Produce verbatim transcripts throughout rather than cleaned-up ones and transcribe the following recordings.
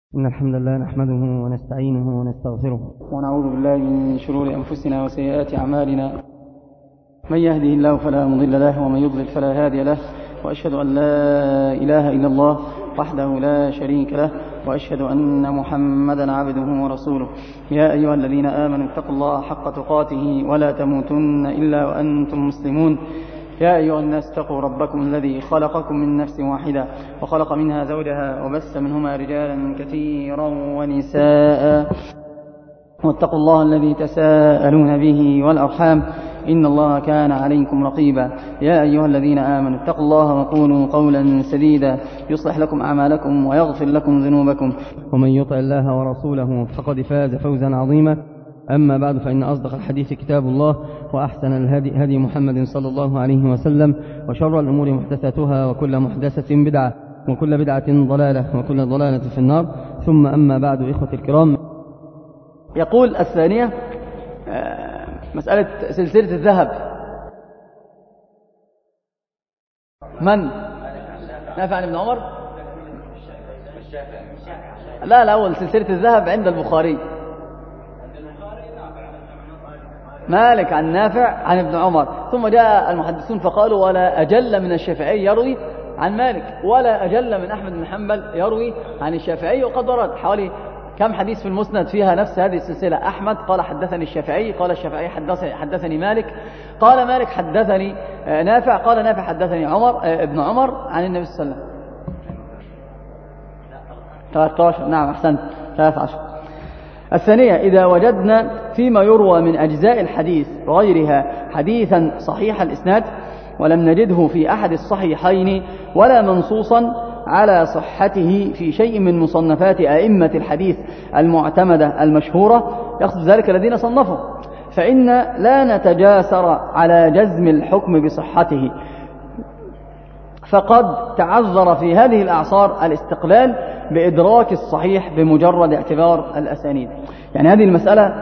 إن الحمد لله نحمده ونستعينه ونستغفره ونعوذ بالله من شرور أنفسنا وسيئات أعمالنا. من يهده الله فلا مضل له ومن يضلل فلا هادي له، وأشهد أن لا إله إلا الله وحده لا شريك له، وأشهد أن محمدا عبده ورسوله. يا أيها الذين آمنوا اتقوا الله حق تقاته ولا تموتن إلا وأنتم مسلمون. يا أيها الناس اتقوا ربكم الذي خلقكم من نفس واحدة وخلق منها زوجها وبث منهما رجالا كثيرا ونساء، واتقوا الله الذي تساءلون به والأرحام إن الله كان عليكم رقيبا. يا أيها الذين آمنوا اتقوا الله وقولوا قولا سديدا يصلح لكم أعمالكم ويغفر لكم ذنوبكم، ومن يطع الله ورسوله فقد فاز فوزا عظيما. أما بعد، فإن أصدق الحديث كتاب الله، وأحسن الهدي هدي محمد صلى الله عليه وسلم، وشر الأمور محدثاتها، وكل محدثة بدعة، وكل بدعة ضلالة، وكل ضلالة في النار. ثم أما بعد، إخوة الكرام، يقول الثانية مسألة سلسلة الذهب. من نافع عن ابن عمر؟ لا الأول سلسلة الذهب عند البخاري، مالك عن نافع عن ابن عمر. ثم جاء المحدثون فقالوا ولا أجل من الشافعي يروي عن مالك، ولا أجل من أحمد بن حنبل يروي عن الشافعي. وقد ورد حوالي كم حديث في المسند فيها نفس هذه السلسلة. أحمد قال حدثني الشافعي، قال الشافعي حدثني, حدثني مالك، قال مالك حدثني نافع، قال نافع حدثني عمر ابن عمر عن النبي صلى الله عليه وسلم. ثلاثة عشر. نعم أحسنت، ثلاثة عشر. الثانية، إذا وجدنا فيما يروى من أجزاء الحديث وغيرها حديثا صحيح الإسناد ولم نجده في أحد الصحيحين ولا منصوصا على صحته في شيء من مصنفات أئمة الحديث المعتمدة المشهورة، يقصد ذلك الذين صنفوا، فإن لا نتجاسر على جزم الحكم بصحته، فقد تعذر في هذه الأعصار الاستقلال بإدراك الصحيح بمجرد اعتبار الأسانيد. يعني هذه المسألة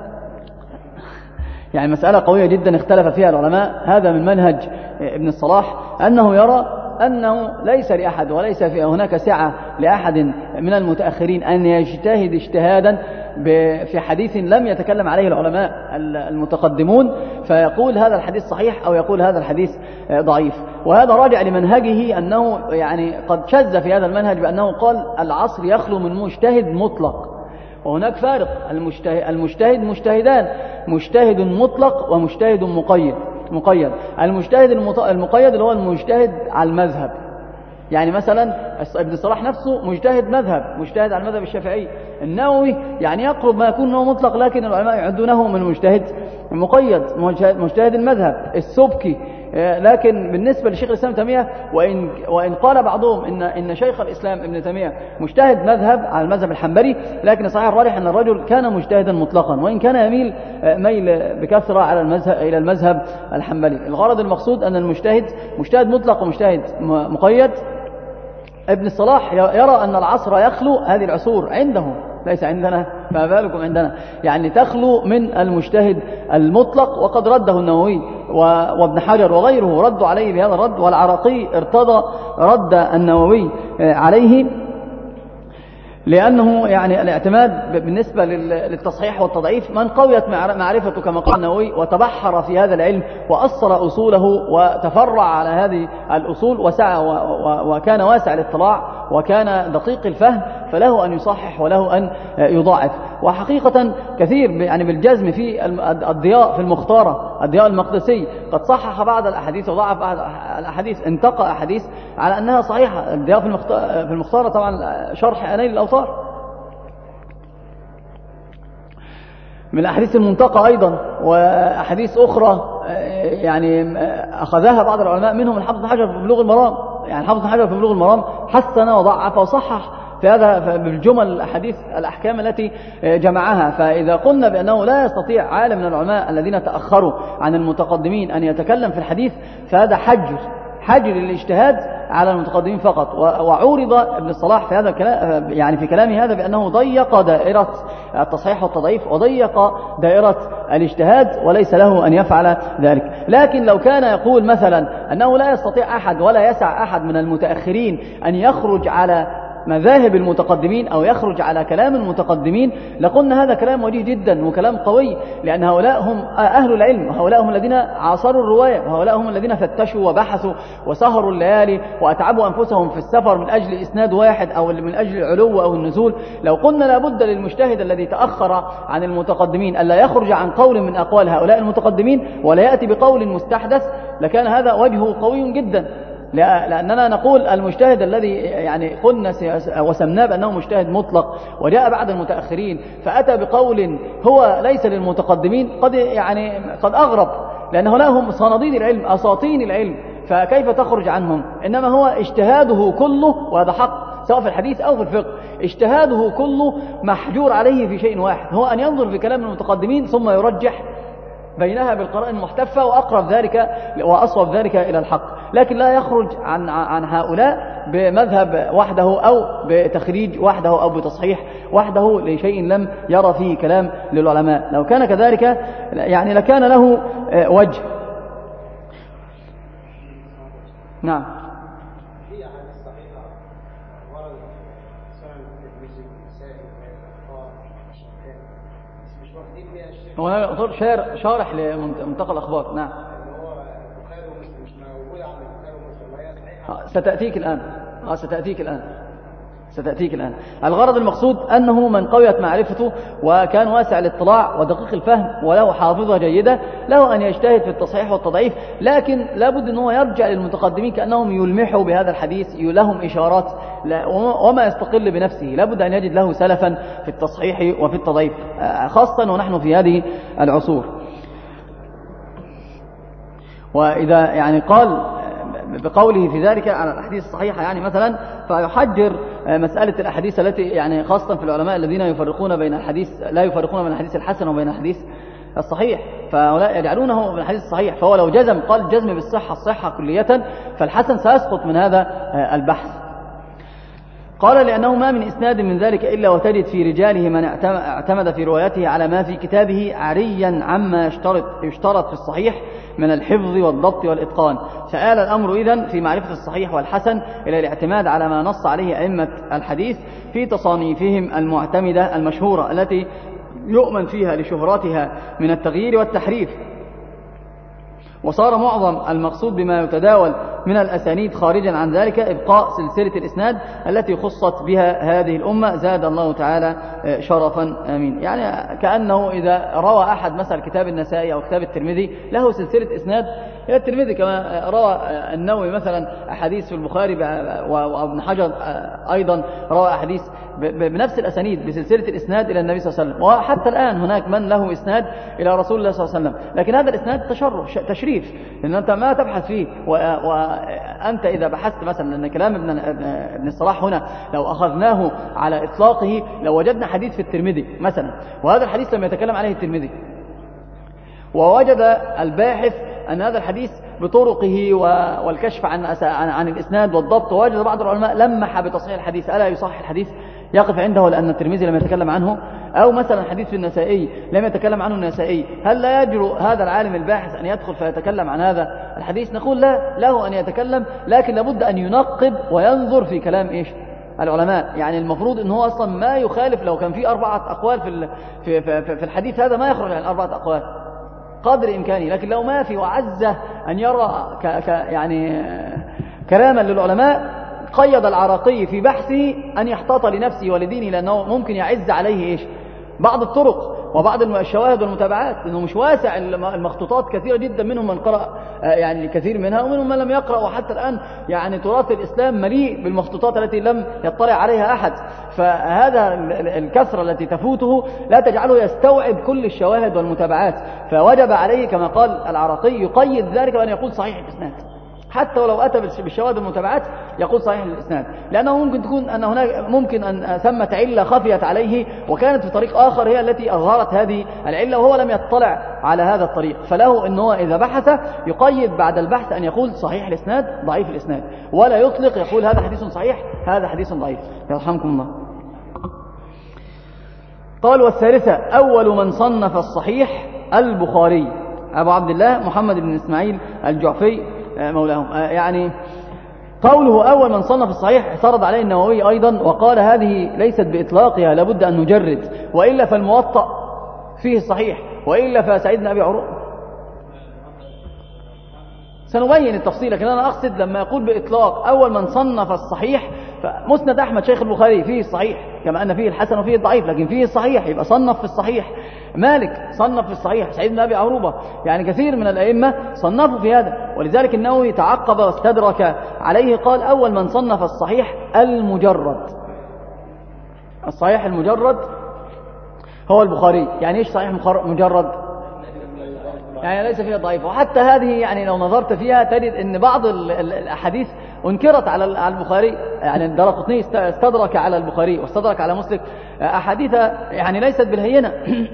يعني مسألة قوية جدا اختلف فيها العلماء. هذا من منهج ابن الصلاح، أنه يرى أنه ليس لأحد وليس في هناك سعة لأحد من المتأخرين أن يجتهد اجتهادا في حديث لم يتكلم عليه العلماء المتقدمون فيقول هذا الحديث صحيح أو يقول هذا الحديث ضعيف. وهذا راجع لمنهجه، أنه يعني قد شذ في هذا المنهج بأنه قال العصر يخلو من مجتهد مطلق، وهناك فارق. المجتهد, المجتهد مجتهدان، مجتهد مطلق ومجتهد مقيد مقيد المجتهد المقيد اللي هو المجتهد على المذهب. يعني مثلا ابن الصلاح نفسه مجتهد مذهب، مجتهد على المذهب الشافعي. النووي يعني يقرب ما يكون هو مطلق، لكن العلماء يعدونه من مجتهد مقيد، مجتهد المذهب. السبكي لكن بالنسبة لشيخ الإسلام تيمية، وإن, وإن قال بعضهم إن, إن شيخ الإسلام ابن تيمية مجتهد مذهب على المذهب الحنبلي، لكن صحيح الراجح أن الرجل كان مجتهدا مطلقا، وإن كان يميل ميل بكثرة على المذهب إلى المذهب الحنبلي. الغرض المقصود أن المجتهد مجتهد مطلق ومجتهد مقيد. ابن الصلاح يرى أن العصر يخلو، هذه العصور عنده ليس عندنا، فما بالكم عندنا، يعني تخلو من المجتهد المطلق. وقد رده النووي وابن حجر وغيره ردوا عليه بهذا الرد، والعراقي ارتضى رد النووي عليه، لأنه يعني الاعتماد بالنسبة للتصحيح والتضعيف من قويت معرفته كما قال النووي وتبحر في هذا العلم وأصل أصوله وتفرع على هذه الأصول وسع وكان واسع الاطلاع وكان دقيق الفهم، فله أن يصحح وله أن يضاعف. وحقيقة كثير يعني بالجزم في الضياء في المختارة، الضياء المقدسي قد صحح بعض الأحاديث وضعف بعض الأحاديث، انتقى أحاديث على أنها صحيحة. الضياء في المختارة طبعا شرح أنيل الأوطار. من الأحاديث المنتقى أيضا وأحاديث أخرى يعني أخذها بعض العلماء، منهم الحافظ بن حجر في بلوغ المرام. يعني الحافظ بن حجر في بلوغ المرام حسن وضعف وصحح في هذا بالجمل الأحاديث الأحكام التي جمعها. فإذا قلنا بأنه لا يستطيع عالم من العلماء الذين تأخروا عن المتقدمين أن يتكلم في الحديث، فهذا حجر حجر للاجتهاد على المتقدمين فقط. وعورض ابن الصلاح في هذا الكلام، يعني في كلامه هذا، بأنه ضيق دائرة التصحيح والتضعيف وضيق دائرة الاجتهاد، وليس له أن يفعل ذلك. لكن لو كان يقول مثلا أنه لا يستطيع أحد ولا يسع أحد من المتأخرين أن يخرج على مذاهب المتقدمين أو يخرج على كلام المتقدمين لقلنا هذا كلام وجيه جدا وكلام قوي، لأن هؤلاء هم أهل العلم، وهؤلاء هم الذين عاصروا الرواية، وهؤلاء هم الذين فتشوا وبحثوا وسهروا الليالي وأتعبوا أنفسهم في السفر من أجل إسناد واحد أو من أجل العلو أو النزول. لو قلنا لابد للمجتهد الذي تأخر عن المتقدمين ألا يخرج عن قول من أقوال هؤلاء المتقدمين ولا يأتي بقول مستحدث لكان هذا وجهه قوي جدا، لأننا نقول المجتهد الذي يعني قلنا وسمناه بأنه مجتهد مطلق وجاء بعد المتأخرين فأتى بقول هو ليس للمتقدمين قد يعني قد أغرب، لأن هؤلاء هم صناديد العلم أساطين العلم، فكيف تخرج عنهم؟ إنما هو اجتهاده كله، وهذا حق سواء في الحديث أو في الفقه، اجتهاده كله محجور عليه في شيء واحد، هو أن ينظر في كلام المتقدمين ثم يرجح بينها بالقرائن المحتفة وأقرب ذلك وأصوب ذلك إلى الحق، لكن لا يخرج عن عن هؤلاء بمذهب وحده أو بتخريج وحده أو بتصحيح وحده لشيء لم يرى فيه كلام للعلماء. لو كان كذلك يعني لكان له وجه. نعم. هو أنا شارح, شارح لمنتقى الأخبار. نعم. ستأتيك الآن آه ستأتيك الآن ستأتيك الآن الغرض المقصود أنه من قويت معرفته وكان واسع الاطلاع ودقيق الفهم وله حافظة جيدة له أن يجتهد في التصحيح والتضعيف، لكن لابد أنه يرجع للمتقدمين كأنهم يلمحوا بهذا الحديث لهم إشارات وما يستقل بنفسه، لابد أن يجد له سلفا في التصحيح وفي التضعيف خاصة ونحن في هذه العصور. وإذا يعني قال بقوله في ذلك على الأحاديث الصحيحة يعني مثلا فيحجر مسألة الأحاديث التي يعني خاصة في العلماء الذين يفرقون بين الحديث لا يفرقون بين الحديث الحسن وبين الحديث الصحيح، فهؤلاء يجعلونه من الحديث الصحيح، فهو لو جزم قال الجزم بالصحة الصحة كلية فالحسن سيسقط من هذا البحث. قال لأنه ما من إسناد من ذلك إلا وتجد في رجاله من اعتمد في روايته على ما في كتابه عريا عما يشترط, يشترط في الصحيح من الحفظ والضبط والإتقان، فآل الأمر إذن في معرفة الصحيح والحسن إلى الاعتماد على ما نص عليه أئمة الحديث في تصانيفهم المعتمدة المشهورة التي يؤمن فيها لشهرتها من التغيير والتحريف. وصار معظم المقصود بما يتداول من الأسانيد خارجا عن ذلك إبقاء سلسلة الإسناد التي خصت بها هذه الأمة زاد الله تعالى شرفا آمين. يعني كأنه إذا روى أحد مثلا كتاب النسائي أو كتاب الترمذي له سلسلة إسناد إلى الترمذي، كما روى النووي مثلا أحاديث في البخاري وابن حجر أيضا روى أحاديث بنفس الأسانيد بسلسلة الإسناد إلى النبي صلى الله عليه وسلم، وحتى الآن هناك من له إسناد إلى رسول الله صلى الله عليه وسلم، لكن هذا الإسناد تشرف تشريف لأن أنت ما تبحث فيه، وأنت إذا بحثت مثلا أن كلام ابن ابن الصلاح هنا لو أخذناه على إطلاقه لو وجدنا حديث في الترمذي مثلا وهذا الحديث لم يتكلم عليه الترمذي، ووجد الباحث أن هذا الحديث بطرقه والكشف عن عن الإسناد والضبط، ووجد بعض العلماء لمح بتصحيح الحديث ألا يصحح الحديث يقف عنده لأن الترمذي لم يتكلم عنه، أو مثلا حديث في النسائي لم يتكلم عنه النسائي، هل لا يجرؤ هذا العالم الباحث أن يدخل فيتكلم عن هذا الحديث؟ نقول لا، له أن يتكلم، لكن لابد أن ينقب وينظر في كلام إيش العلماء. يعني المفروض أنه أصلا ما يخالف، لو كان في أربعة أقوال في في في, في الحديث هذا ما يخرج عن أربعة أقوال قدر إمكانه، لكن لو ما في وعزه أن يرى ك ك يعني كلاما للعلماء قيد العراقي في بحثه أن يحتاط لنفسه ولدينه، لأنه ممكن يعز عليه إيش بعض الطرق وبعض الشواهد والمتابعات، لأنه مش واسع، المخطوطات كثيرة جدا، منهم من قرأ يعني كثير منها ومنهم من لم يقرأ، وحتى الآن يعني تراث الإسلام مليء بالمخطوطات التي لم يطلع عليها أحد، فهذا الكثرة التي تفوته لا تجعله يستوعب كل الشواهد والمتابعات، فوجب عليه كما قال العراقي يقيد ذلك بأن يقول صحيح الإسناد، حتى ولو أتى بالشواهد والمتابعات يقول صحيح الإسناد، لأنه ممكن تكون أن هناك ممكن أن ثمة علة خفيت عليه وكانت في طريق آخر هي التي أظهرت هذه العلة وهو لم يطلع على هذا الطريق، فله أنه إذا بحث يقيد بعد البحث أن يقول صحيح الإسناد ضعيف الإسناد، ولا يطلق يقول هذا حديث صحيح هذا حديث ضعيف. يرحمكم الله. قال والثالثة أول من صنف الصحيح البخاري أبو عبد الله محمد بن إسماعيل الجعفي مولاهم. يعني قوله أول من صنف الصحيح اعترض عليه النووي أيضا وقال هذه ليست بإطلاقها، لابد أن نجرد، وإلا فالموطأ فيه الصحيح، وإلا فسعيد بن أبي عروبة. سنبين التفصيل، لكن أنا أقصد لما يقول بإطلاق أول من صنف الصحيح، فمسند أحمد شيخ البخاري فيه الصحيح كما أن فيه الحسن وفيه الضعيف، لكن فيه الصحيح يبقى صنف في الصحيح. مالك صنف في الصحيح، سعيد بن أبي عروبة، يعني كثير من الأئمة صنفوا في هذا. ولذلك النووي تعقب واستدرك عليه، قال أول من صنف الصحيح المجرد. الصحيح المجرد هو البخاري. يعني إيش صحيح مجرد؟ يعني ليس فيها ضعيف. وحتى هذه يعني لو نظرت فيها تجد أن بعض الأحاديث أنكرت على البخاري، يعني الدارقطني استدرك على البخاري واستدرك على مسلم أحاديث يعني ليست بالهينة.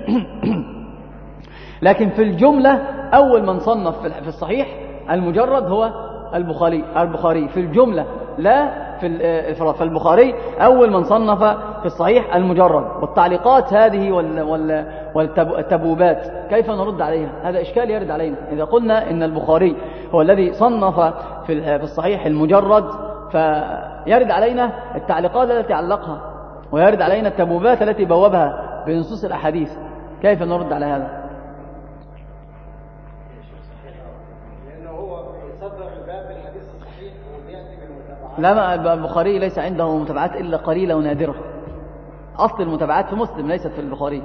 لكن في الجملة أول من صنف في الصحيح المجرد هو البخاري. البخاري في الجملة، لا في البخاري أول من صنف في الصحيح المجرد. والتعليقات هذه والتبوبات كيف نرد عليها؟ هذا إشكال يرد علينا. إذا قلنا إن البخاري هو الذي صنف في الصحيح المجرد، فيرد علينا التعليقات التي علقها، ويرد علينا التبوبات التي بوبها بنصوص الأحاديث. كيف نرد على هذا؟ لا، البخاري ليس عنده متابعات إلا قليلة ونادرة. أصل المتابعات في مسلم ليست في البخاري.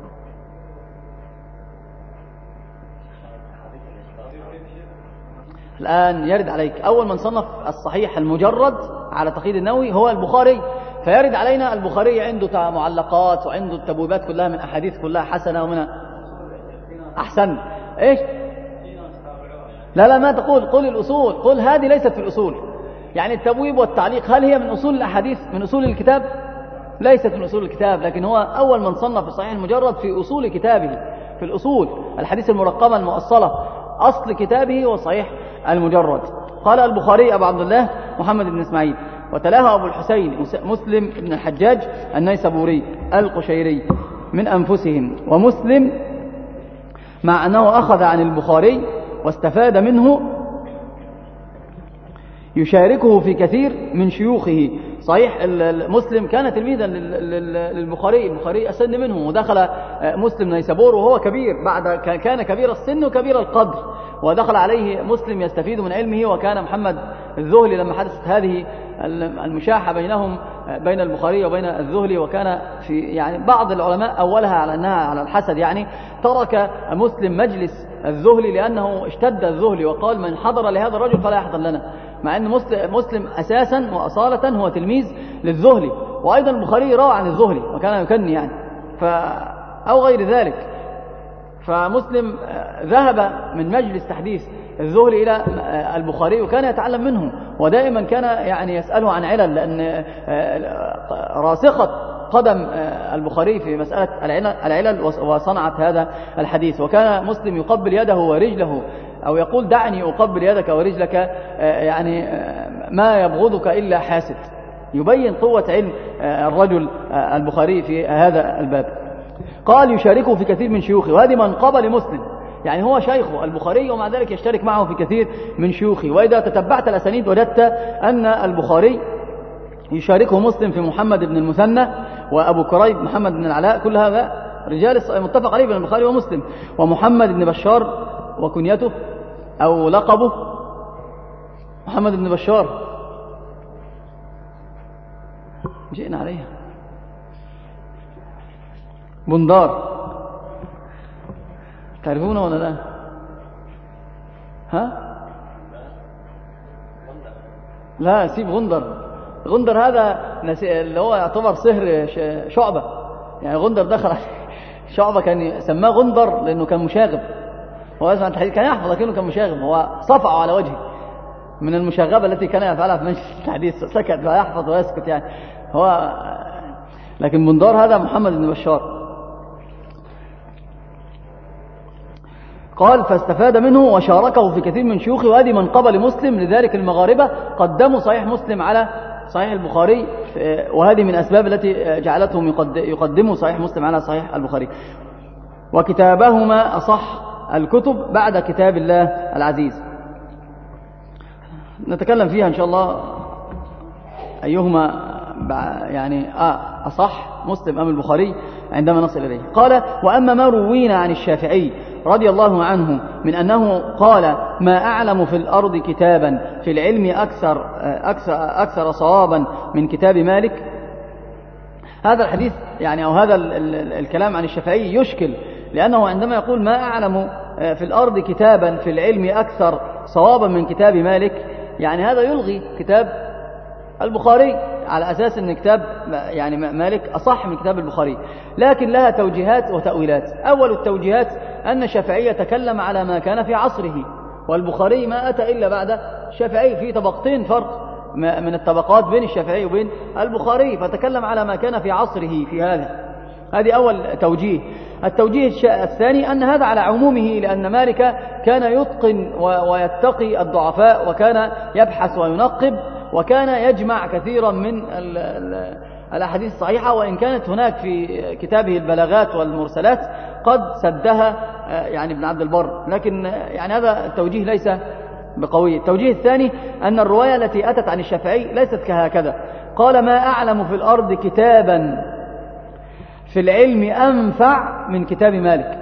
الآن يرد عليك أول من صنف الصحيح المجرد على تقييد النووي هو البخاري، فيرد علينا البخاري عنده معلقات وعنده التبويبات كلها من أحاديث كلها حسنة ومن أحسن. إيش؟ لا لا ما تقول، قل الأصول، قل هذه ليست في الأصول. يعني التبويب والتعليق هل هي من أصول الأحاديث، من أصول الكتاب؟ ليست من أصول الكتاب، لكن هو أول من صنف في الصحيح المجرد في أصول كتابه، في الأصول الحديث المرقمة المؤصلة، أصل كتابه وصحيح المجرد. قال البخاري أبو عبد الله محمد بن إسماعيل، وتلاه أبو الحسين مسلم بن الحجاج النيسابوري القشيري من أنفسهم. ومسلم مع أنه أخذ عن البخاري واستفاد منه يشاركه في كثير من شيوخه. صحيح مسلم كان تلميذا للبخاري، البخاري أسن منه، ودخل مسلم نيسابور وهو كبير، بعد كان كبير السن وكبير القدر، ودخل عليه مسلم يستفيد من علمه. وكان محمد الذهلي لما حدثت هذه المشاحة بينهم بين البخاري وبين الذهلي، وكان في يعني بعض العلماء أولها على أنها على الحسد، يعني ترك مسلم مجلس الذهلي لأنه اشتد الذهلي وقال من حضر لهذا الرجل فلا يحضر لنا، مع أن مسلم أساسا وأصالة هو تلميذ للذهلي، وأيضا البخاري روى عن الذهلي وكان يكني يعني ف أو غير ذلك. فمسلم ذهب من مجلس تحديث الذهلي إلى البخاري وكان يتعلم منه، ودائما كان يعني يسأله عن علل، لأن راسخة قدم البخاري في مسألة العلل وصنعت هذا الحديث. وكان مسلم يقبل يده ورجله، أو يقول دعني أقبل يدك ورجلك، يعني ما يبغضك إلا حاسد، يبين قوة علم الرجل البخاري في هذا الباب. قال يشاركه في كثير من شيوخه، وهذه منقبة لمسلم، يعني هو شيخه البخاري ومع ذلك يشترك معه في كثير من شيوخه. وإذا تتبعت الأسانيد وجدت أن البخاري يشاركه مسلم في محمد بن المثنى وأبو كريب محمد بن العلاء، كل هذا رجال متفق عليه بين البخاري ومسلم. ومحمد بن بشار وكنيته أو لقبه محمد بن بشار، جئنا عليها بندار، تعرفونه ولا لا؟ ها؟ لا سيب غندر. غندر هذا اللي هو يعتبر صهر شعبة، يعني غندر دخل شعبة كان سماه غندر لأنه كان مشاغب، هو اسمع الحديث كان يحفظ لكنه كان مشاغب، هو صفعه على وجهه من المشاغبة التي كان يفعلها في مجلس الحديث، سكت ويحفظ ويسكت يعني هو. لكن بندار هذا محمد بن بشار. قال فاستفاد منه وشاركه في كثير من شيوخه، وهذه منقبة لمسلم، لذلك المغاربة قدموا صحيح مسلم على صحيح البخاري، وهذه من أسباب التي جعلتهم يقدموا صحيح مسلم على صحيح البخاري. وكتابهما أصح الكتب بعد كتاب الله العزيز. نتكلم فيها إن شاء الله أيهما يعني أصح، مسلم أم البخاري، عندما نصل إليه. قال: وأما ما روينا عن الشافعي رضي الله عنه من أنه قال: ما أعلم في الأرض كتابا في العلم أكثر, أكثر, أكثر صوابا من كتاب مالك. هذا الحديث يعني أو هذا ال ال الكلام عن الشافعي يشكل، لأنه عندما يقول ما أعلم في الأرض كتابا في العلم أكثر صوابا من كتاب مالك، يعني هذا يلغي كتاب البخاري على أساس أن كتاب يعني مالك أصح من كتاب البخاري، لكن لها توجيهات وتأويلات. أول التوجيهات أن الشافعي تكلم على ما كان في عصره، والبخاري ما أتى إلا بعد الشافعي، في طبقتين فرق من الطبقات بين الشافعي وبين البخاري، فتكلم على ما كان في عصره في هذا. هذه أول توجيه. التوجيه الثاني أن هذا على عمومه، لأن مالك كان يتقن ويتقي الضعفاء، وكان يبحث وينقب، وكان يجمع كثيرا من الأحاديث الصحيحة، وإن كانت هناك في كتابه البلاغات والمرسلات قد سدها يعني ابن عبد البر، لكن يعني هذا التوجيه ليس بقوي. التوجيه الثاني أن الرواية التي أتت عن الشافعي ليست كهكذا. قال: ما أعلم في الأرض كتابا في العلم أنفع من كتاب مالك.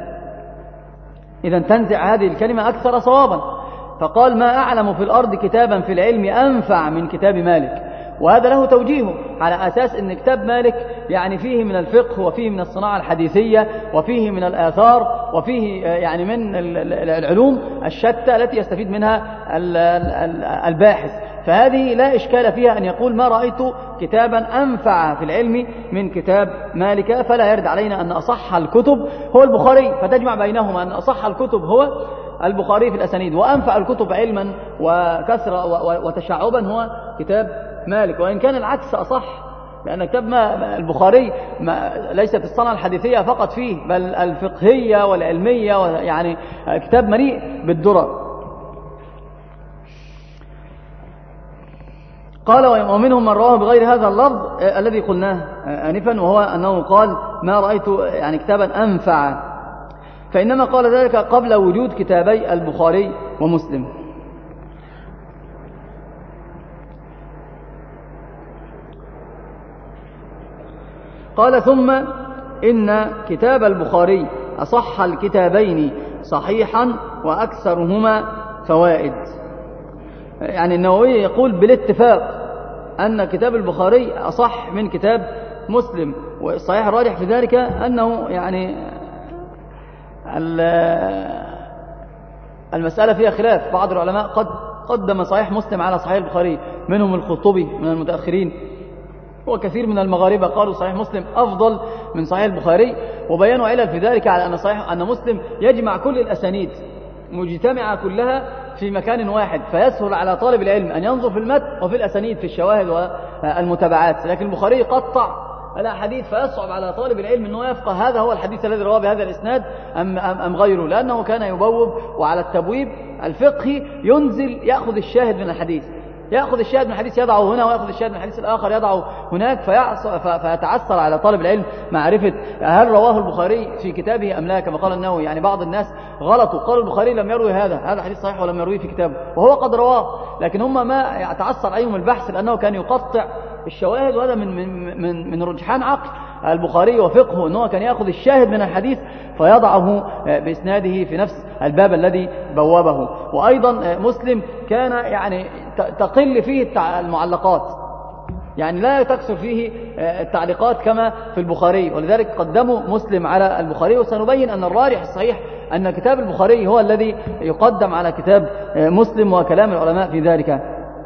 إذن تنزع هذه الكلمة أكثر صوابا، فقال: ما أعلم في الأرض كتابا في العلم أنفع من كتاب مالك. وهذا له توجيهه على أساس أن كتاب مالك يعني فيه من الفقه، وفيه من الصناعة الحديثية، وفيه من الآثار، وفيه يعني من العلوم الشتى التي يستفيد منها الباحث. فهذه لا إشكال فيها أن يقول: ما رأيت كتابا أنفع في العلم من كتاب مالك. فلا يرد علينا أن أصح الكتب هو البخاري، فتجمع بينهما أن أصح الكتب هو البخاري في الأسانيد، وأنفع الكتب علما وكثرة وتشعبا هو كتاب مالك. وإن كان العكس أصح، لأن كتاب ما البخاري ما ليست الصنعة الحديثية فقط فيه، بل الفقهية والعلمية، يعني كتاب مليء بالدرر. قال: ومنهم من رواه بغير هذا اللفظ الذي قلناه آنفا، وهو أنه قال: ما رأيت يعني كتابا أنفع، فإنما قال ذلك قبل وجود كتابي البخاري ومسلم. قال: ثم إن كتاب البخاري أصح الكتابين صحيحا وأكثرهما فوائد. يعني النووي يقول بالاتفاق أن كتاب البخاري أصح من كتاب مسلم، والصحيح الراجح في ذلك أنه يعني المسألة فيها خلاف. بعض العلماء قد قدم صحيح مسلم على صحيح البخاري، منهم الخطبي من المتأخرين، وكثير من المغاربة قالوا صحيح مسلم أفضل من صحيح البخاري، وبيانوا علل في ذلك على أن صحيح أن مسلم يجمع كل الأسانيد مجتمعة كلها في مكان واحد، فيسهل على طالب العلم أن ينظر في المتن وفي الأسانيد في الشواهد والمتابعات. لكن البخاري قطع الحديث، فيصعب على طالب العلم أنه يفقه هذا هو الحديث الذي رواه بهذا الإسناد أم, أم, أم غيره، لأنه كان يبوب، وعلى التبويب الفقهي ينزل يأخذ الشاهد من الحديث، يأخذ الشاهد من الحديث يضعه هنا، ويأخذ الشاهد من الحديث الآخر يضعه هناك، فيتعثر على طالب العلم معرفة هل رواه البخاري في كتابه أم لا، كما قال النووي. يعني بعض الناس غلطوا، قالوا البخاري لم يروي هذا هذا حديث صحيح ولم يرويه في كتابه، وهو قد رواه، لكن هم ما يتعثر عليهم البحث، لأنه كان يقطع الشواهد، وهذا من من من, من رجحان عقل البخاري وفقهه، أنه كان يأخذ الشاهد من الحديث فيضعه بإسناده في نفس الباب الذي بوابه. وأيضا مسلم كان يعني تقل فيه المعلقات، يعني لا تكثر فيه التعليقات كما في البخاري، ولذلك قدموا مسلم على البخاري. وسنبين أن الراجح الصحيح أن كتاب البخاري هو الذي يقدم على كتاب مسلم، وكلام العلماء في ذلك.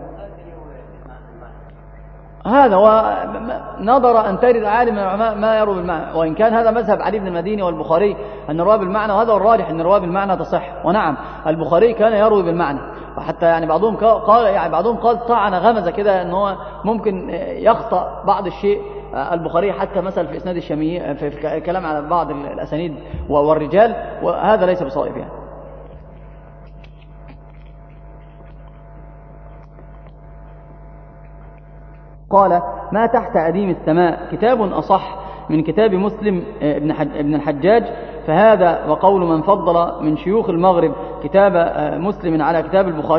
هذا ونظر أن ترد عالم من العلماء ما يروي بالمعنى، وإن كان هذا مذهب علي بن المديني والبخاري أن الرواية بالمعنى، وهذا الراجح أن الرواية بالمعنى تصح. ونعم البخاري كان يروي بالمعنى، وحتى يعني بعضهم قال يعني بعضهم قال طعن غمزة كده أن هو ممكن يخطأ بعض الشيء البخاري، حتى مثلا في إسناد الشامية في الكلام على بعض الأسانيد والرجال، وهذا ليس بصواب يعني. قال: ما تحت أديم السماء كتاب أصح من كتاب مسلم ابن الحجاج، فهذا وقول من فضل من شيوخ المغرب كتاب مسلم على كتاب البخاري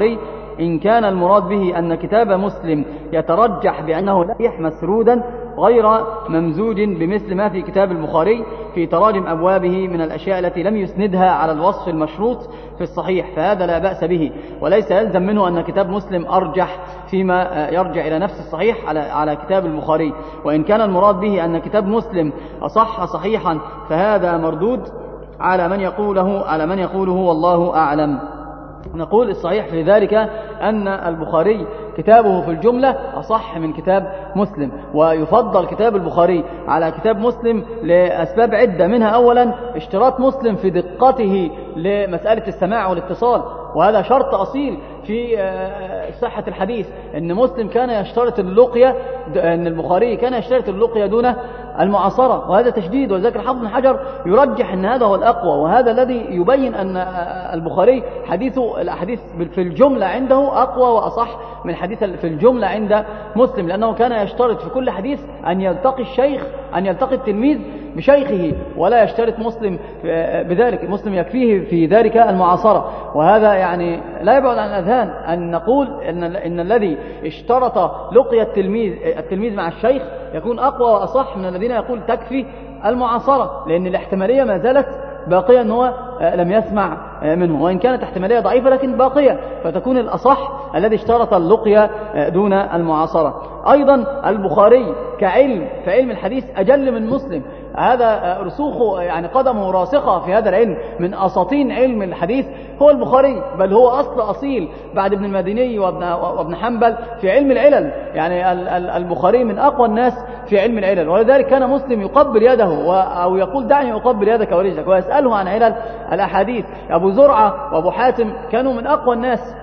إن كان المراد به أن كتاب مسلم يترجح بأنه صحيح مسرودا غير ممزوج بمثل ما في كتاب البخاري في تراجم أبوابه من الأشياء التي لم يسندها على الوصف المشروط في الصحيح، فهذا لا بأس به، وليس يلزم منه أن كتاب مسلم أرجح فيما يرجع إلى نفس الصحيح على على كتاب البخاري. وإن كان المراد به أن كتاب مسلم أصح صحيحا فهذا مردود على من يقوله على من يقوله والله أعلم. نقول الصحيح في ذلك أن البخاري كتابه في الجملة أصح من كتاب مسلم، ويفضل كتاب البخاري على كتاب مسلم لأسباب عدة، منها أولا اشتراط مسلم في دقته لمسألة السماع والاتصال، وهذا شرط أصيل في صحة الحديث، أن مسلم كان يشترط اللقية، أن البخاري كان يشترط اللقية دون المعاصرة، وهذا تشديد، وذلك الحافظ بن حجر يرجح أن هذا هو الأقوى، وهذا الذي يبين أن البخاري حديثه الأحاديث في الجملة عنده أقوى وأصح من حديث في الجملة عند مسلم، لأنه كان يشترط في كل حديث أن يلتقي الشيخ أن يلتقي التلميذ بشيخه، ولا يشترط مسلم بذلك، مسلم يكفيه في ذلك المعاصرة، وهذا يعني لا يبعد عن الأذهان أن نقول إن, إن الذي اشترط لقي التلميذ التلميذ مع الشيخ يكون أقوى وأصح من الذين يقول تكفي المعاصرة، لأن الاحتمالية ما زالت باقية أنه لم يسمع منه، وإن كانت احتمالية ضعيفة لكن باقية، فتكون الأصح الذي اشترط اللقية دون المعاصرة. أيضا البخاري كعلم في علم الحديث أجل من مسلم، هذا رسوخه يعني قدمه راسخة في هذا العلم، من أساطين علم الحديث هو البخاري، بل هو أصل أصيل بعد ابن المديني وابن, وابن حنبل في علم العلل، يعني البخاري من أقوى الناس في علم العلل، ولذلك كان مسلم يقبل يده أو يقول دعني أقبل يدك ورجلك ويسأله عن علل الأحاديث. أبو زرعة وأبو حاتم كانوا من أقوى الناس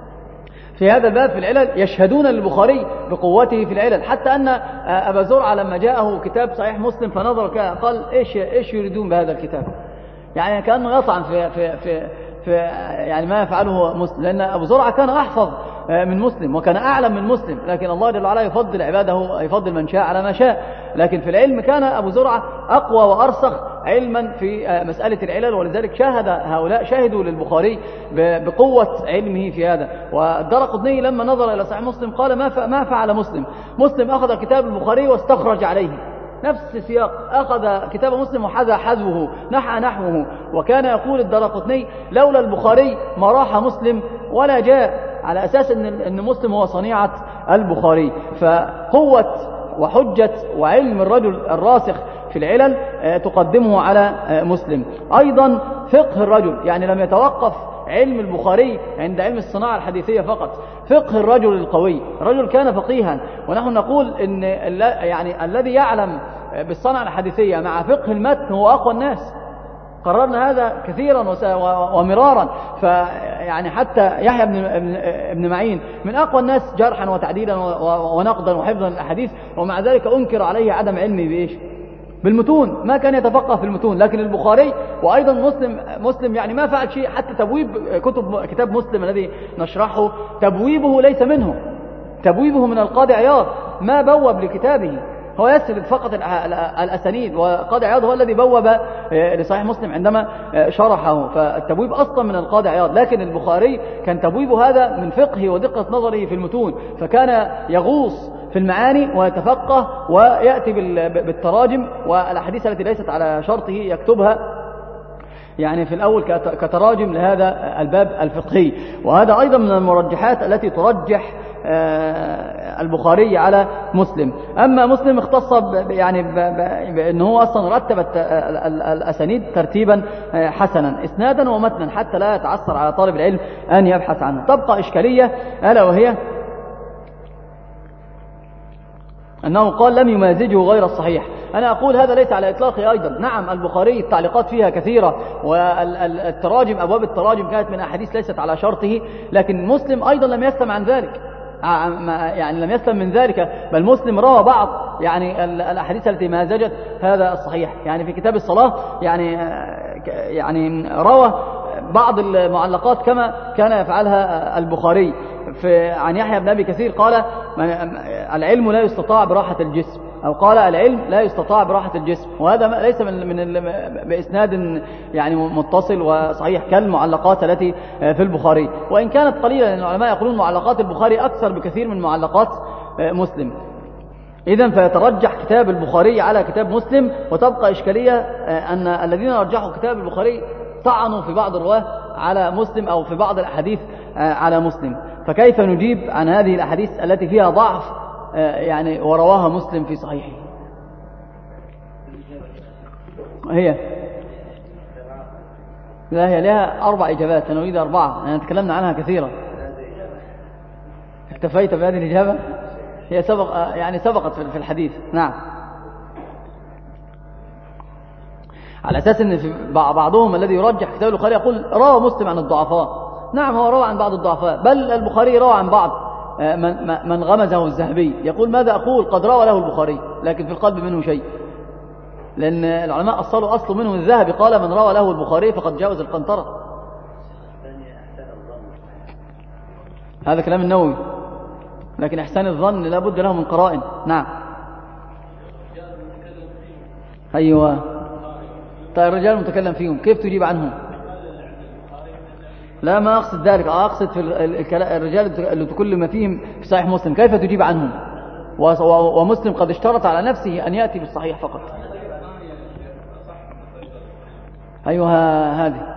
في هذا الباب في العلل، يشهدون للبخاري بقوته في العلل، حتى أن أبا زرعة لما جاءه كتاب صحيح مسلم فنظر قال إيش إيش يريدون بهذا الكتاب، يعني كأنه يطعن في في في, في يعني ما يفعله مسلم، لأن أبو زرعة كان أحفظ من مسلم وكان أعلم من مسلم، لكن الله جل وعلا يفضل عباده، يفضل من شاء على ما شاء، لكن في العلم كان أبو زرعة أقوى وأرسخ علما في مسألة العلل، ولذلك شاهد هؤلاء شاهدوا للبخاري بقوة علمه في هذا. والدرقطني لما نظر إلى صحيح مسلم قال ما ما فعل مسلم، مسلم أخذ كتاب البخاري واستخرج عليه نفس السياق، أخذ كتاب مسلم وحذا حذوه نحى نحوه، وكان يقول الدرقطني لولا البخاري ما راح مسلم ولا جاء، على أساس أن أن مسلم هو صنيعة البخاري. فقوة وحجة وعلم الرجل الراسخ في العلل تقدمه على مسلم. أيضا فقه الرجل، يعني لم يتوقف علم البخاري عند علم الصناعة الحديثية فقط، فقه الرجل القوي، الرجل كان فقيها، ونحن نقول إن يعني الذي يعلم بالصناعة الحديثية مع فقه المتن هو أقوى الناس، قررنا هذا كثيرا ومرارا، فيعني حتى يحيى بن ابن معين من أقوى الناس جرحا وتعديلا ونقدا وحفظا للأحاديث، ومع ذلك أنكر عليه عدم علمه بإيش؟ بالمتون، ما كان يتفقه في المتون. لكن البخاري وأيضا مسلم مسلم يعني ما فعل شيء، حتى تبويب كتب كتاب مسلم الذي نشرحه تبويبه ليس منه، تبويبه من القاضي عياض، ما بوب لكتابه، هو يسرد فقط الأسانيد، وقاضي عياض هو الذي بوب لصحيح مسلم عندما شرحه، فالتبويب أصلا من القاضي عياض. لكن البخاري كان تبويبه هذا من فقهه ودقة نظره في المتون، فكان يغوص في المعاني ويتفقه ويأتي بالتراجم والأحاديث التي ليست على شرطه يكتبها يعني في الأول كتراجم لهذا الباب الفقهي. وهذا أيضا من المرجحات التي ترجح البخاري على مسلم. أما مسلم اختص يعني بأنه هو أصلا رتب الأسانيد ترتيبا حسنا إسنادا ومتنا، حتى لا يتعثر على طالب العلم أن يبحث عنه. تبقى إشكالية ألا وهي أنه قال لم يمازجه غير الصحيح. أنا أقول هذا ليس على إطلاقه أيضا، نعم البخاري التعليقات فيها كثيرة، والتراجم أبواب التراجم كانت من أحاديث ليست على شرطه، لكن مسلم أيضا لم يسلم عن ذلك، يعني لم يسلم من ذلك، بل مسلم روى بعض يعني الأحاديث التي مازجت هذا الصحيح. يعني في كتاب الصلاة يعني يعني روى بعض المعلقات كما كان يفعلها البخاري. في عن يحيى بن أبي كثير قال العلم لا يستطاع براحة الجسم، أو قال العلم لا يستطاع براحة الجسم، وهذا ليس من من بإسناد يعني متصل وصحيح كالمعلقات التي في البخاري، وإن كانت قليلة لأن العلماء يقولون معلقات البخاري أكثر بكثير من معلقات مسلم. إذن فيترجح كتاب البخاري على كتاب مسلم، وتبقى إشكالية أن الذين رجحوا كتاب البخاري طعنوا في بعض الرواه على مسلم أو في بعض الأحاديث على مسلم، فكيف نجيب عن هذه الأحاديث التي فيها ضعف يعني ورواها مسلم في صحيحه؟ هي لا هي لها أربع إجابات، أنا أريد أربعة، يعني تكلمنا عنها كثيرا. اكتفيت بهذه الإجابة؟ هي سبق يعني سبقت في الحديث. نعم، على أساس أن في بعضهم الذي يرجح كتاب البخاري يقول روى مسلم عن الضعفاء. نعم، هو روى عن بعض الضعفاء، بل البخاري روى عن بعض من, من غمزه الذهبي. يقول ماذا أقول؟ قد روى له البخاري لكن في القلب منه شيء، لأن العلماء أصلوا أصل منه الذهبي قال من روى له البخاري فقد جاوز القنطرة. هذا كلام النووي، لكن إحسان الظن لا بد له من قرائن. نعم، أيوة. طيب الرجال المتكلم فيهم كيف تجيب عنهم؟ لا، ما أقصد ذلك، أقصد في الرجال اللي تكلم فيهم في صحيح مسلم كيف تجيب عنهم؟ ومسلم قد اشترط على نفسه أن يأتي بالصحيح فقط. أيوة هذه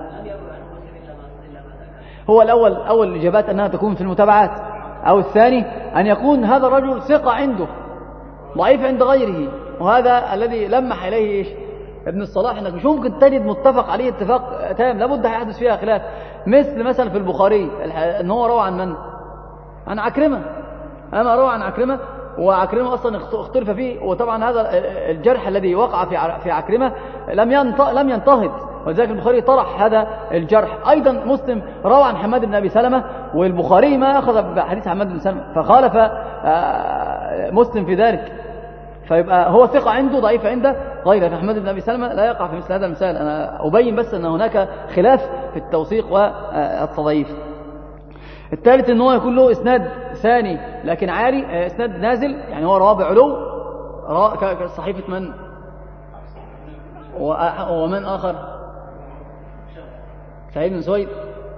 هو الأول أول الإجابات أنها تكون في المتابعات، أو الثاني أن يكون هذا الرجل ثقة عنده ضعيف عند غيره، وهذا الذي لمح إليه إيش ابن الصلاح، أنك مش ممكن تجد متفق عليه اتفاق تام، لابد هيحدث فيها خلاف. مثل مثلا في البخاري أن هو روى عن من؟ عن عكرمة، أما روى عن عكرمة، وعكرمة أصلا اختلف فيه، وطبعا هذا الجرح الذي وقع في عكرمة لم لم ينتهض، ولذلك البخاري طرح هذا الجرح. أيضا مسلم روى عن حماد بن أبي سلمة، والبخاري ما أخذ بحديث حماد بن سلمة، فخالف مسلم في ذلك، فيبقى هو ثقة عنده ضعيف عنده غيره. فحماد بن أبي سلمة لا يقع في مثل هذا المثال. أنا أبين بس أن هناك خلاف في التوثيق والتضعيف. الثالث أنه يكون له إسناد ثاني لكن عالي، إسناد نازل، يعني هو رواه بعلو، كصحيفة من ومن آخر؟ سعيد بن سويد.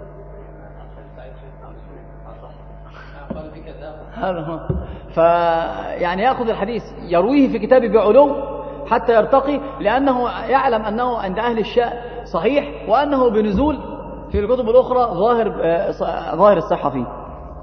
هذا هو. فيعني يأخذ الحديث يرويه في كتابه بعلو حتى يرتقي، لأنه يعلم أنه عند أهل الشأن صحيح، وأنه بنزول في الكتب الأخرى ظاهر ظاهر الصحة فيه.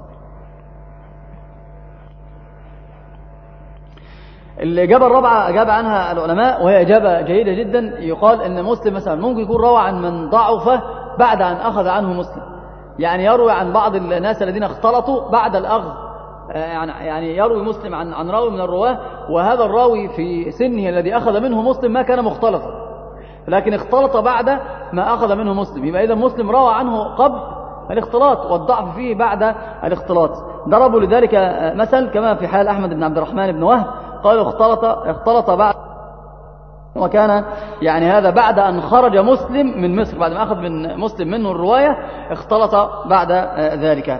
الإجابة الرابعة أجاب عنها العلماء، وهي إجابة جيدة جدا. يقال أن مسلم مثلا ممكن يكون روى عن من ضعف بعد أن أخذ عنه مسلم، يعني يروي عن بعض الناس الذين اختلطوا بعد الأخذ، يعني يروي مسلم عن عن راوي من الرواه، وهذا الراوي في سنه الذي أخذ منه مسلم ما كان مختلطا، لكن اختلط بعد ما أخذ منه مسلم. يبقى إذا مسلم روى عنه قبل الاختلاط، والضعف فيه بعد الاختلاط. ضربوا لذلك مثل كما في حال أحمد بن عبد الرحمن بن وهب، قالوا اختلط اختلط بعد، وكان يعني هذا بعد أن خرج مسلم من مصر، بعد ما أخذ من مسلم منه الرواية اختلط بعد ذلك.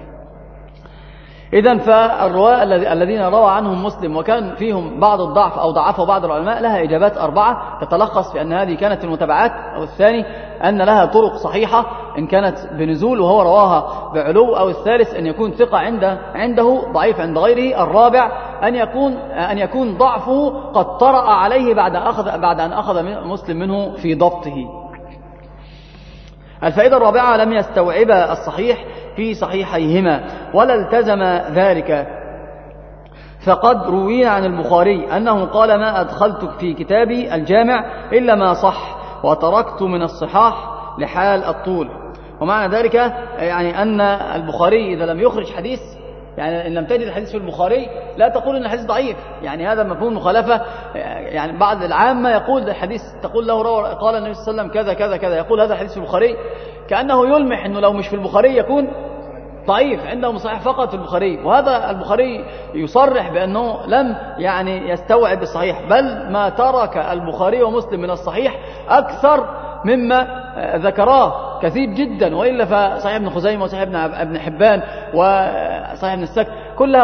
إذن فالرواة الذين روى عنهم مسلم وكان فيهم بعض الضعف أو ضعفه بعض العلماء لها إجابات أربعة تتلخص في أن هذه كانت المتابعات، أو الثاني أن لها طرق صحيحة إن كانت بنزول وهو رواها بعلو، أو الثالث أن يكون ثقة عنده عنده ضعيف عند غيره، الرابع أن يكون أن يكون ضعفه قد طرأ عليه بعد أخذ بعد أن أخذ مسلم منه في ضبطه. الفائدة الرابعة لم يستوعب الصحيح في صحيحيهما ولا التزم ذلك، فقد روينا عن البخاري أنه قال ما أدخلت في كتابي الجامع إلا ما صح وتركت من الصحاح لحال الطول. ومعنى ذلك يعني أن البخاري إذا لم يخرج حديث، يعني إن لم تجد الحديث في البخاري لا تقول أن الحديث ضعيف، يعني هذا مفهوم مخالفة. يعني بعض العامة يقول الحديث تقول له قال النبي صلى الله عليه وسلم كذا كذا كذا، يقول هذا حديث في البخاري، كأنه يلمح أنه لو مش في البخاري يكون ضعيف، عندهم صحيح فقط في البخاري. وهذا البخاري يصرح بأنه لم يعني يستوعب الصحيح، بل ما ترك البخاري ومسلم من الصحيح أكثر مما ذكراه كثير جدا، وإلا فصحيح ابن خزيمة وصحيح ابن حبان وصحيح ابن السك كل هؤلاء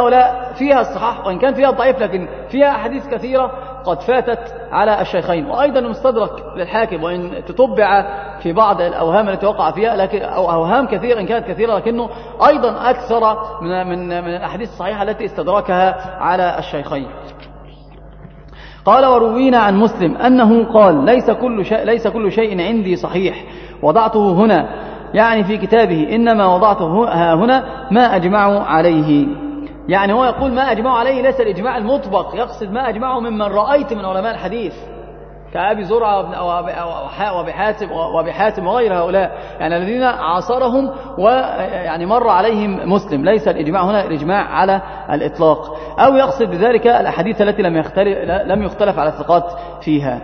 فيها الصحاح وإن كان فيها الضعيف، لكن فيها أحاديث كثيرة قد فاتت على الشيخين. وأيضا المستدرك للحاكم وإن تتبع في بعض الأوهام التي وقع فيها، لكن أو أوهام كثيرة إن كانت كثيرة، لكنه أيضا أكثر من من من الأحاديث الصحيحة التي استدركها على الشيخين. قال: وروينا عن مسلم أنه قال: ليس كل شيء ليس كل شيء عندي صحيح وضعته هنا، يعني في كتابه، إنما وضعته ها هنا ما أجمع عليه. يعني هو يقول ما أجمع عليه ليس الإجماع المطبق، يقصد ما أجمعه ممن رأيت من علماء الحديث كأبي زرعة وأبي حاتم وأبي حاتم وغير هؤلاء، يعني الذين عاصرهم ويعني مر عليهم مسلم. ليس الإجماع هنا الإجماع على الإطلاق، أو يقصد بذلك الأحاديث التي لم يختلف, لم يختلف على الثقات فيها.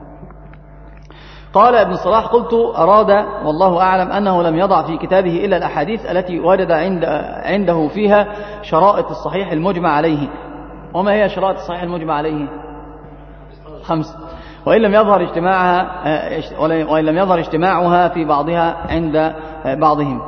قال ابن صلاح: قلت أراد والله أعلم أنه لم يضع في كتابه إلا الأحاديث التي وجد عند عنده فيها شرائط الصحيح المجمع عليه. وما هي شرائط الصحيح المجمع عليه؟ خمس، وإن لم يظهر اجتماعها وإن لم يظهر اجتماعها في بعضها عند بعضهم.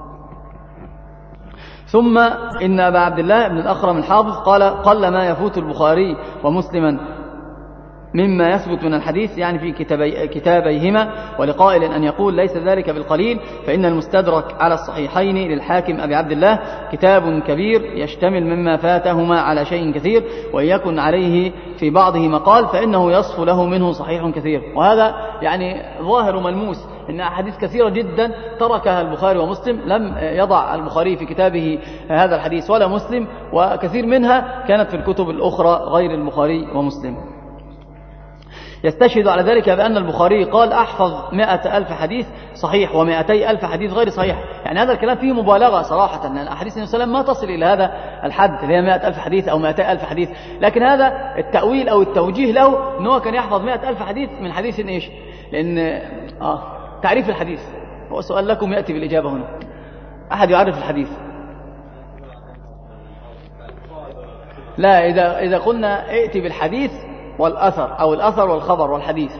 ثم إن أبا عبد الله بن الأخرم الحافظ قال: قل ما يفوت البخاري ومسلما مما يثبت من الحديث، يعني في كتابي كتابيهما، ولقائل أن يقول ليس ذلك بالقليل، فإن المستدرك على الصحيحين للحاكم أبي عبد الله كتاب كبير يشتمل مما فاتهما على شيء كثير، وإن يكن عليه في بعضه مقال فإنه يصف له منه صحيح كثير. وهذا يعني ظاهر ملموس، إن أحاديث كثيرة جدا تركها البخاري ومسلم، لم يضع البخاري في كتابه هذا الحديث ولا مسلم، وكثير منها كانت في الكتب الأخرى غير البخاري ومسلم. يستشهد على ذلك بأن البخاري قال: أحفظ مئة ألف حديث صحيح ومئتي ألف حديث غير صحيح. يعني هذا الكلام فيه مبالغة صراحة، أن الأحاديث النبي صلى الله عليه وسلم ما تصل إلى هذا الحد اللي هي مئة ألف حديث أو مئتي ألف حديث، لكن هذا التأويل أو التوجيه له أنه كان يحفظ مئة ألف حديث من حديث إيش؟ لأن آه تعريف الحديث هو سؤال لكم يأتي بالإجابة هنا. أحد يعرف الحديث؟ لا، إذا إذا قلنا ائتي بالحديث والأثر أو الأثر والخبر والحديث.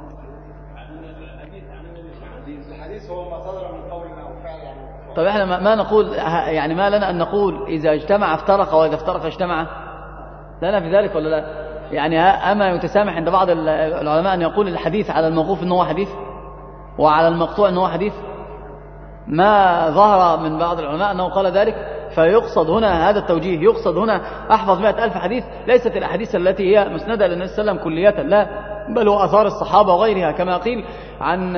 الحديث هو ما صدر من قول أو فعل يعني. طب احنا ما نقول يعني ما لنا أن نقول إذا اجتمع افترق وإذا افترق اجتمع؟ لنا في ذلك ولا لا؟ يعني أما يتسامح عند بعض العلماء أن يقول الحديث على الموقوف أنه حديث وعلى المقطوع أنه حديث؟ ما ظهر من بعض العلماء أنه قال ذلك، فيقصد هنا هذا التوجيه، يقصد هنا أحفظ مئة ألف حديث ليست الأحاديث التي هي مسندة للنبي صلى الله عليه وسلم كلية، لا، بل هو أثار الصحابة وغيرها، كما قيل عن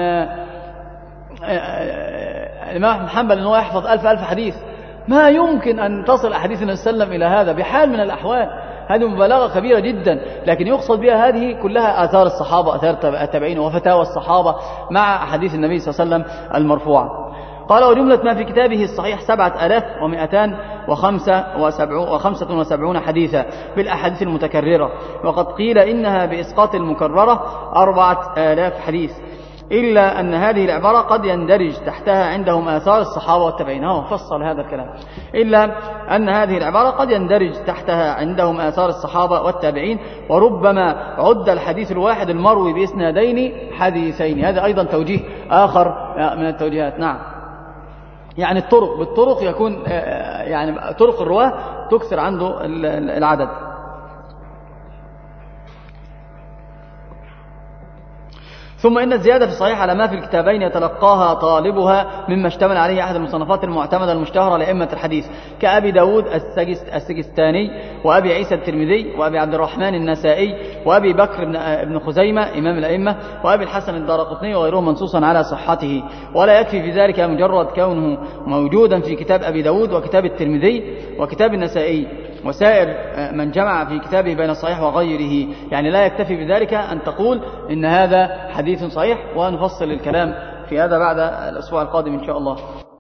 الإمام أحمد بن حنبل أنه يحفظ ألف ألف حديث. ما يمكن أن تصل أحاديث النبي صلى الله عليه وسلم إلى هذا بحال من الأحوال، هذه مبالغة كبيرة جدا، لكن يقصد بها هذه كلها آثار الصحابة، آثار التابعين وفتاوى الصحابة مع أحاديث النبي صلى الله عليه وسلم المرفوعة. قال: وجملة ما في كتابه الصحيح سبعة آلاف ومئتان وخمسة وخمسة وسبعون حديثا بالأحاديث المتكررة، وقد قيل إنها بإسقاط المكررة أربعة آلاف حديث، إلا أن هذه العبارة قد يندرج تحتها عندهم آثار الصحابة والتابعين. هو فصل هذا الكلام، إلا أن هذه العبارة قد يندرج تحتها عندهم آثار الصحابة والتابعين، وربما عد الحديث الواحد المروي بإسنادين حديثين. هذا أيضا توجيه آخر من التوجيهات. نعم، يعني الطرق بالطرق يكون يعني طرق الرواه تكثر عنده العدد. ثم إن الزيادة في الصحيح على ما في الكتابين يتلقاها طالبها مما اشتمل عليه أحد المصنفات المعتمدة المشتهرة لأئمة الحديث كأبي داود السجستاني وأبي عيسى الترمذي وأبي عبد الرحمن النسائي وأبي بكر بن خزيمة إمام الأئمة وأبي الحسن الدارقطني وغيرهم منصوصا على صحته. ولا يكفي في ذلك مجرد كونه موجودا في كتاب أبي داود وكتاب الترمذي وكتاب النسائي وسائر من جمع في كتابه بين الصحيح وغيره، يعني لا يكتفي بذلك أن تقول إن هذا حديث صحيح. ونفصل الكلام في هذا بعد الأسبوع القادم إن شاء الله.